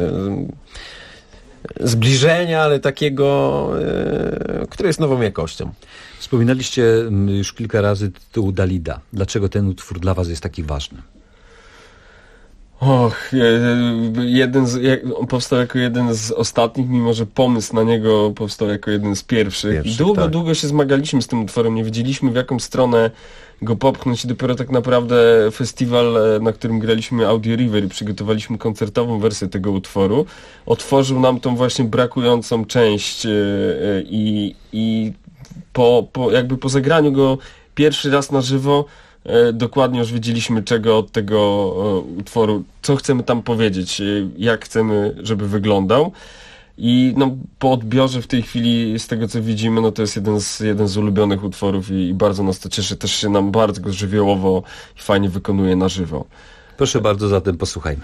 Zbliżenia, ale takiego, które jest nową jakością. Wspominaliście już kilka razy tytuł Dalida. Dlaczego ten utwór dla was jest taki ważny? On powstał jako jeden z ostatnich, mimo że pomysł na niego powstał jako jeden z pierwszych. Długo się zmagaliśmy z tym utworem, nie wiedzieliśmy w jaką stronę go popchnąć i dopiero tak naprawdę festiwal, na którym graliśmy Audio River i przygotowaliśmy koncertową wersję tego utworu, otworzył nam tą właśnie brakującą część i po zagraniu go pierwszy raz na żywo dokładnie już wiedzieliśmy, czego od tego utworu, co chcemy tam powiedzieć, jak chcemy, żeby wyglądał. I po odbiorze w tej chwili, z tego co widzimy, to jest jeden z ulubionych utworów i bardzo nas to cieszy. Też się nam bardzo żywiołowo i fajnie wykonuje na żywo. Proszę bardzo, zatem posłuchajmy.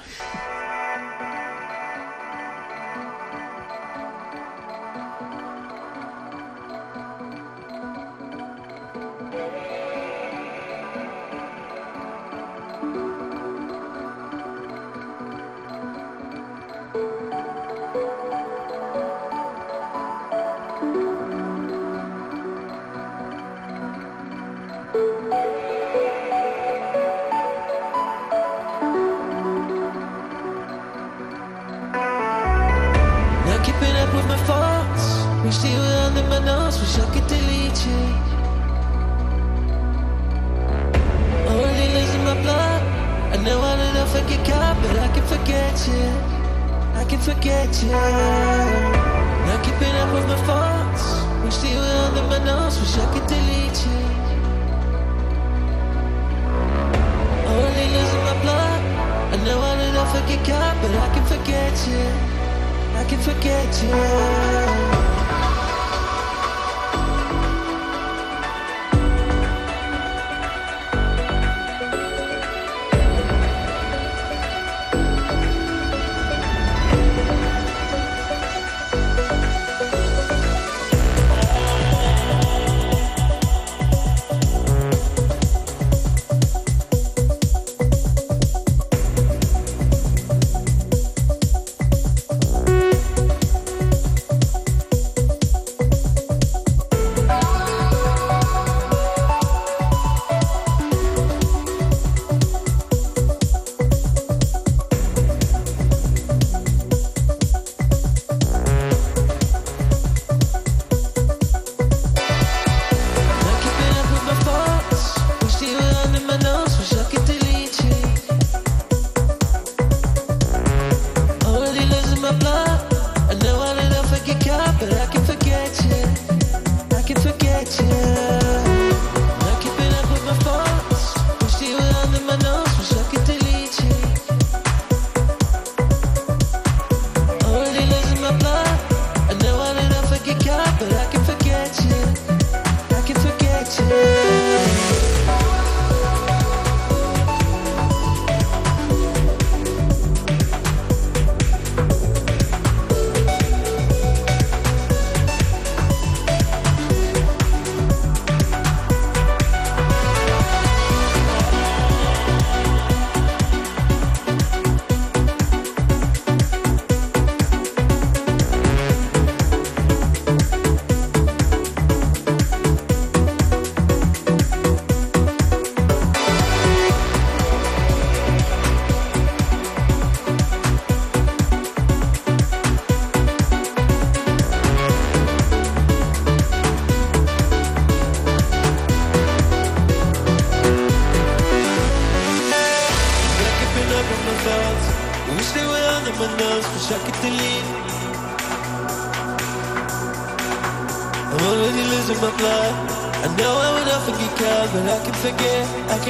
Already is in my blood. I know I would often get caught, but I can forget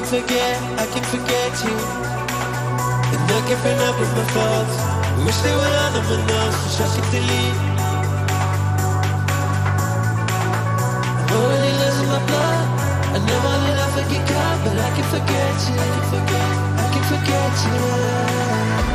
you. And I can bring up with my thoughts. Wish they were on my notes, wish I could delete. I know it is in my blood. I know I would often get caught, but I can forget you. I can forget you.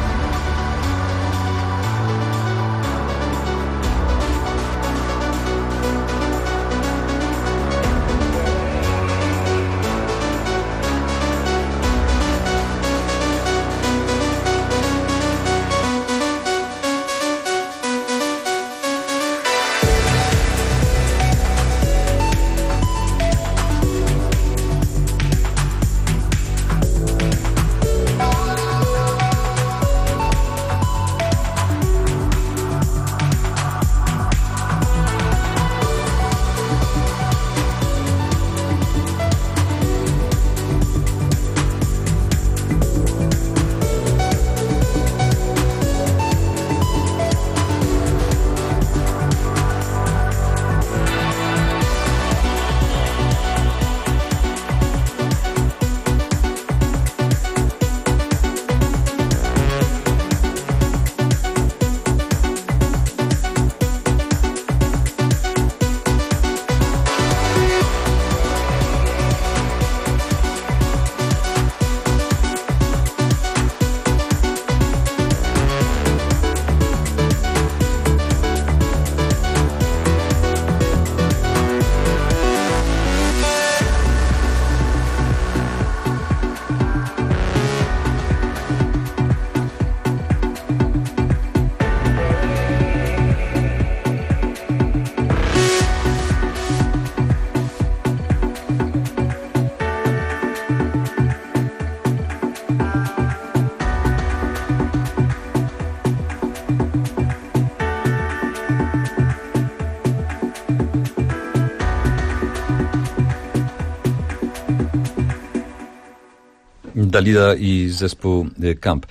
Dalida i zespół Camp.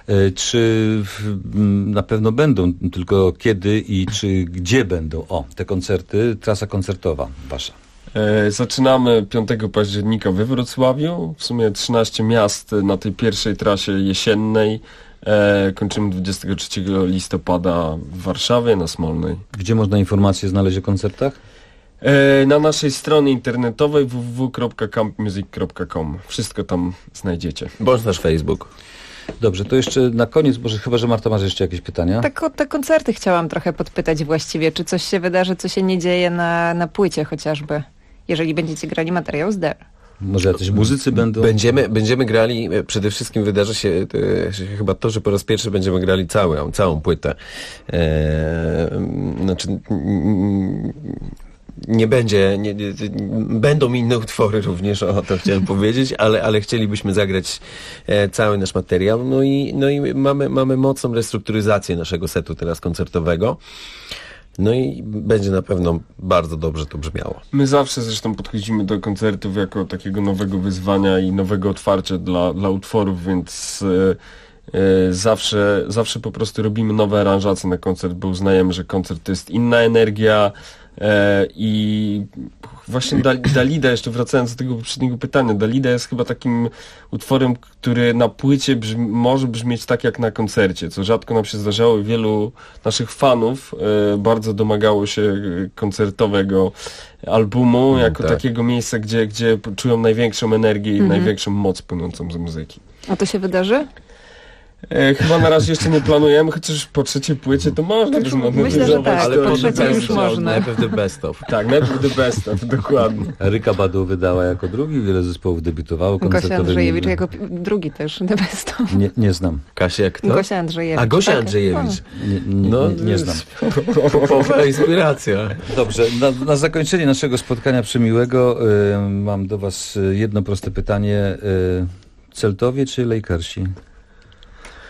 Czy na pewno będą, tylko kiedy i czy gdzie będą? O, te koncerty, trasa koncertowa wasza. Zaczynamy 5 października we Wrocławiu, w sumie 13 miast na tej pierwszej trasie jesiennej. Kończymy 23 listopada w Warszawie, na Smolnej. Gdzie można informacje znaleźć o koncertach? Na naszej stronie internetowej www.campmusic.com. Wszystko tam znajdziecie. Bądź nasz Facebook. Dobrze, to jeszcze na koniec, chyba że Marta masz jeszcze jakieś pytania? Tak o te koncerty chciałam trochę podpytać właściwie. Czy coś się wydarzy, co się nie dzieje na płycie chociażby? Jeżeli będziecie grali materiał z Dare. Może jacyś muzycy będą? Będziemy grali, przede wszystkim wydarzy się chyba to, że po raz pierwszy będziemy grali całą płytę. Będą inne utwory również, o to chciałem powiedzieć, ale chcielibyśmy zagrać cały nasz materiał. No i mamy mocną restrukturyzację naszego setu teraz koncertowego. No i będzie na pewno bardzo dobrze to brzmiało. My zawsze zresztą podchodzimy do koncertów jako takiego nowego wyzwania i nowego otwarcia dla utworów, więc zawsze po prostu robimy nowe aranżacje na koncert, bo uznajemy, że koncert to jest inna energia. I właśnie Dalida, jeszcze wracając do tego poprzedniego pytania, Dalida jest chyba takim utworem, który na płycie może brzmieć tak jak na koncercie, co rzadko nam się zdarzało. Wielu naszych fanów bardzo domagało się koncertowego albumu jako takiego miejsca, gdzie czują największą energię i największą moc płynącą z muzyki. A to się wydarzy? Chyba na razie jeszcze nie planujemy, chociaż po trzeciej płycie to można Myślę, że tak, ale po trzeciej już można. Najpierw the best of. Tak, najpierw the best of, dokładnie. Ryka Badu wydała jako drugi, wiele zespołów debiutowało. Gosia Andrzejewicz jako drugi też, the best of. Nie znam. Kasia jak to? Gosia Andrzejewicz. A Gosia Andrzejewicz. Nie znam. Popowa inspiracja. Dobrze, na zakończenie naszego spotkania przemiłego mam do was jedno proste pytanie. Celtowie czy Lakersi?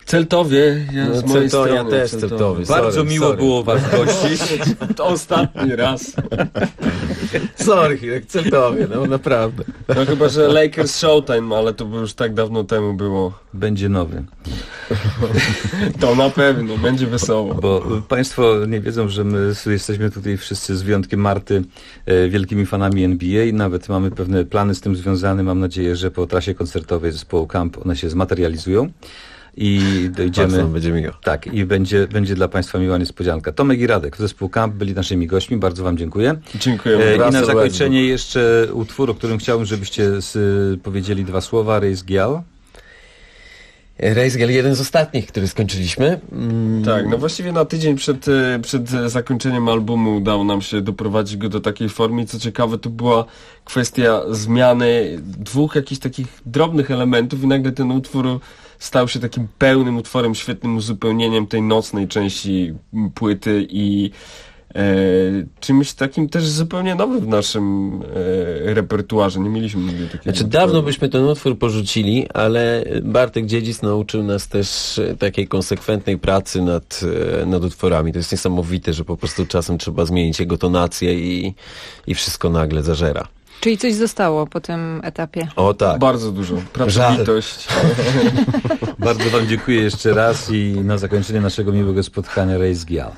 Celtowie, ja z mojej strony. Ja też Celtowy. Bardzo miło było was gościć. To ostatni raz. Sorry, Celtowie, no naprawdę. No chyba, że Lakers Showtime, ale to już tak dawno temu było. Będzie nowy. To na pewno, będzie wesoło. Bo państwo nie wiedzą, że my jesteśmy tutaj wszyscy z wyjątkiem Marty wielkimi fanami NBA i nawet mamy pewne plany z tym związane. Mam nadzieję, że po trasie koncertowej zespołu Camp one się zmaterializują. I dojdziemy. Będzie miło. Tak, i będzie dla państwa miła niespodzianka. Tomek i Radek, zespół Camp byli naszymi gośćmi, bardzo wam dziękuję. Dziękuję. I na zakończenie jeszcze utwór, o którym chciałbym, żebyście powiedzieli dwa słowa, Race Gial. Race Gial, jeden z ostatnich, który skończyliśmy. Tak, no właściwie na tydzień przed zakończeniem albumu udało nam się doprowadzić go do takiej formy. I co ciekawe, to była kwestia zmiany dwóch jakichś takich drobnych elementów i nagle ten utwór stał się takim pełnym utworem, świetnym uzupełnieniem tej nocnej części płyty i czymś takim też zupełnie nowym w naszym repertuarze. Nie mieliśmy nigdy takiego. Znaczy dawno byśmy ten utwór porzucili, ale Bartek Dziedzic nauczył nas też takiej konsekwentnej pracy nad utworami. To jest niesamowite, że po prostu czasem trzeba zmienić jego tonację i wszystko nagle zażera. Czyli coś zostało po tym etapie? O tak. Bardzo dużo. Pracowitość. Bardzo wam dziękuję jeszcze raz i na zakończenie naszego miłego spotkania Race Gial.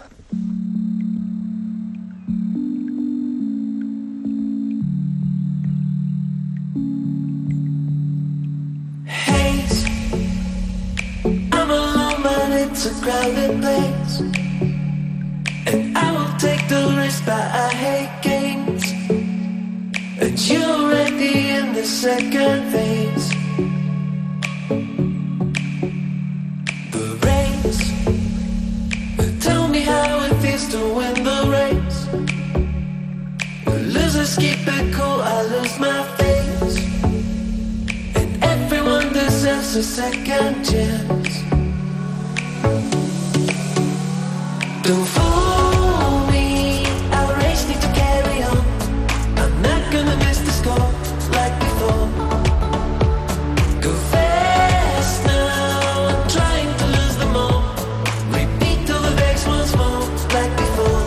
I'm alone, but it's a crowded place, and I will take the risk, but I hate games. And you're already in the second phase. The race. Tell me how it feels to win the race. The losers keep it cool, I lose my face. And everyone deserves a second chance. Don't fool me, our race needs to carry on. I'm not gonna miss the score like before. Go fast now, I'm trying to lose them all. Repeat till the base once more like before.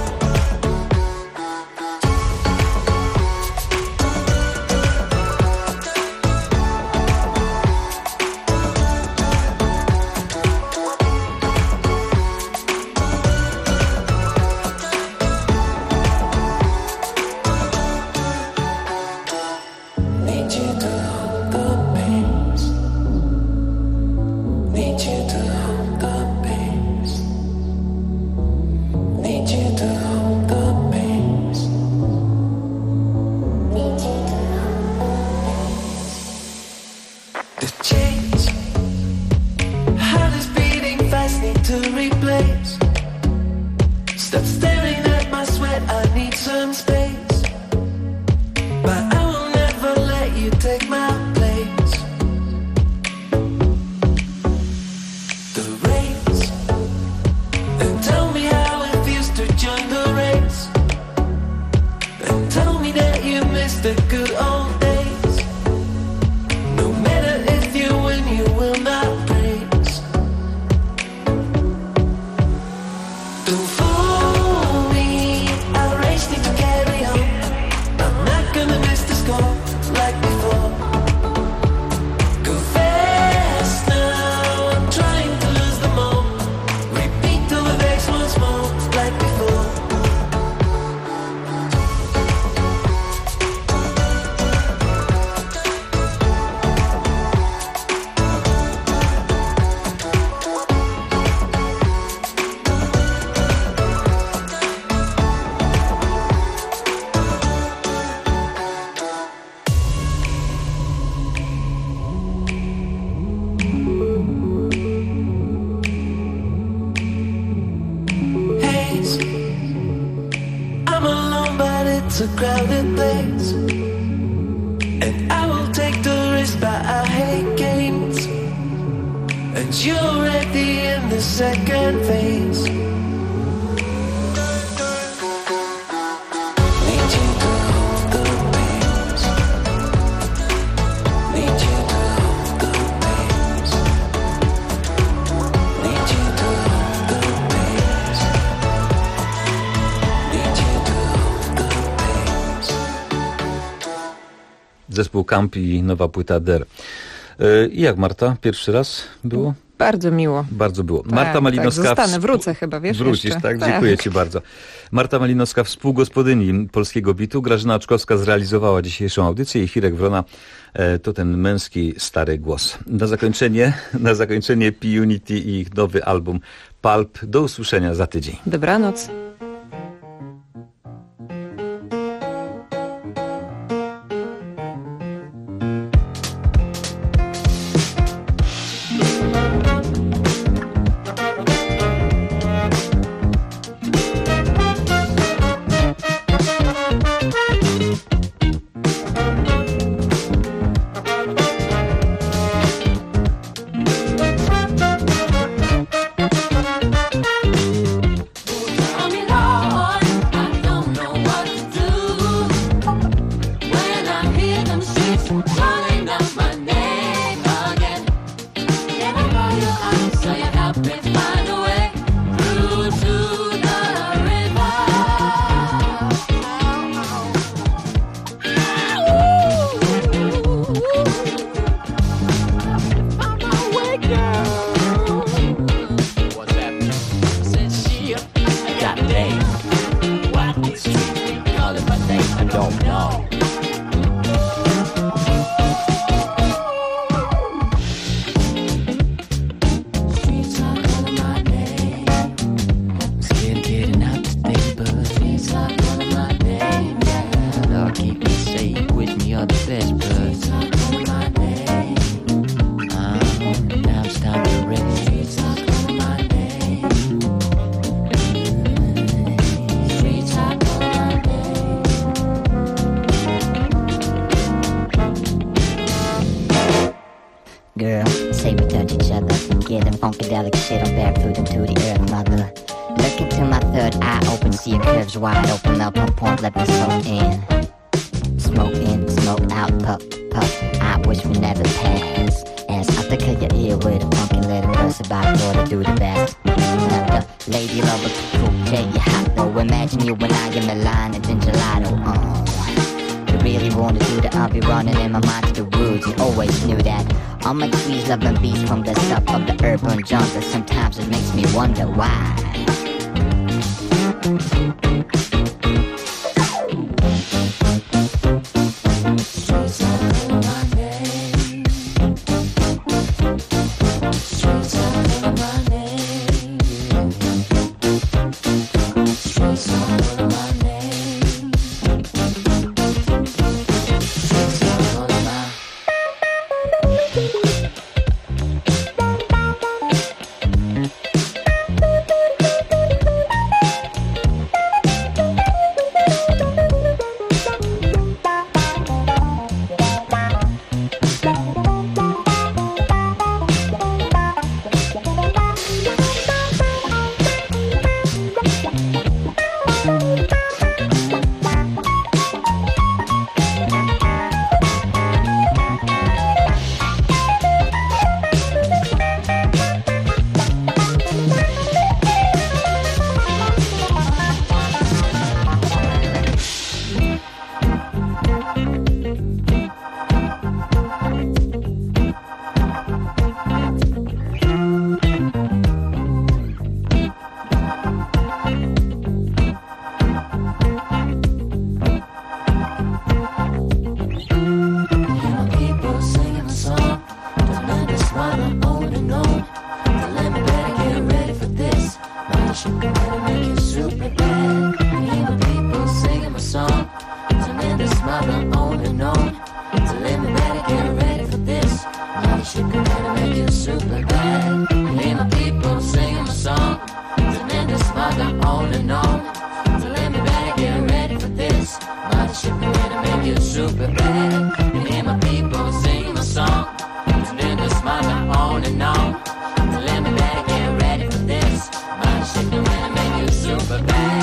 Need you to hold the pace. Need you to hold the pace. Need you to hold the pace. Need you to hold the change. Heart is beating fast, need to replace. Stop staring at my sweat, I need some space. But I will never let you take my place. The race. And tell me how it feels to join the race. And tell me that you miss the good old days. No matter if you win, you will not praise. Don't fool me, our race needs to carry on. I'm not gonna miss the score like before. Go fast now, I'm trying to lose them all. Repeat till the base once more like before. Haze. I'm alone, but it's a crowded place. And I will take the risk, but I hate games. And you're already in the second phase. Need you to hold the pace. Need you to hold the pace. Zespół Camp i nowa płyta Der. I jak, Marta? Pierwszy raz było? Bardzo miło. Bardzo było. Tak, Marta Malinowska... Tak, zostanę, wrócę chyba, wiesz? Wrócisz, jeszcze. tak? Dziękuję Ci bardzo. Marta Malinowska, współgospodyni Polskiego Bitu. Grażyna Oczkowska zrealizowała dzisiejszą audycję i Hirek Wrona to ten męski, stary głos. Na zakończenie P-Unity i ich nowy album Pulp. Do usłyszenia za tydzień. Dobranoc. Girl, say we touch each other. Yeah, them funkadelic shit on barefoot into the earth, mother. Look into my third eye open, see your curves wide open up, pump, let me soak in. Smoke in, smoke out, puff, puff. I wish we never passed. As I think of your ear with a funky little verse about what to do the best. Now the lady lover to cool, J, you hot though. Imagine you when I am in line and then gelato, You really wanna do that, I'll be running in my mind to the woods. You always knew that. All my trees love and beats from the stuff of the urban jungle. Sometimes it makes me wonder why. Super bad.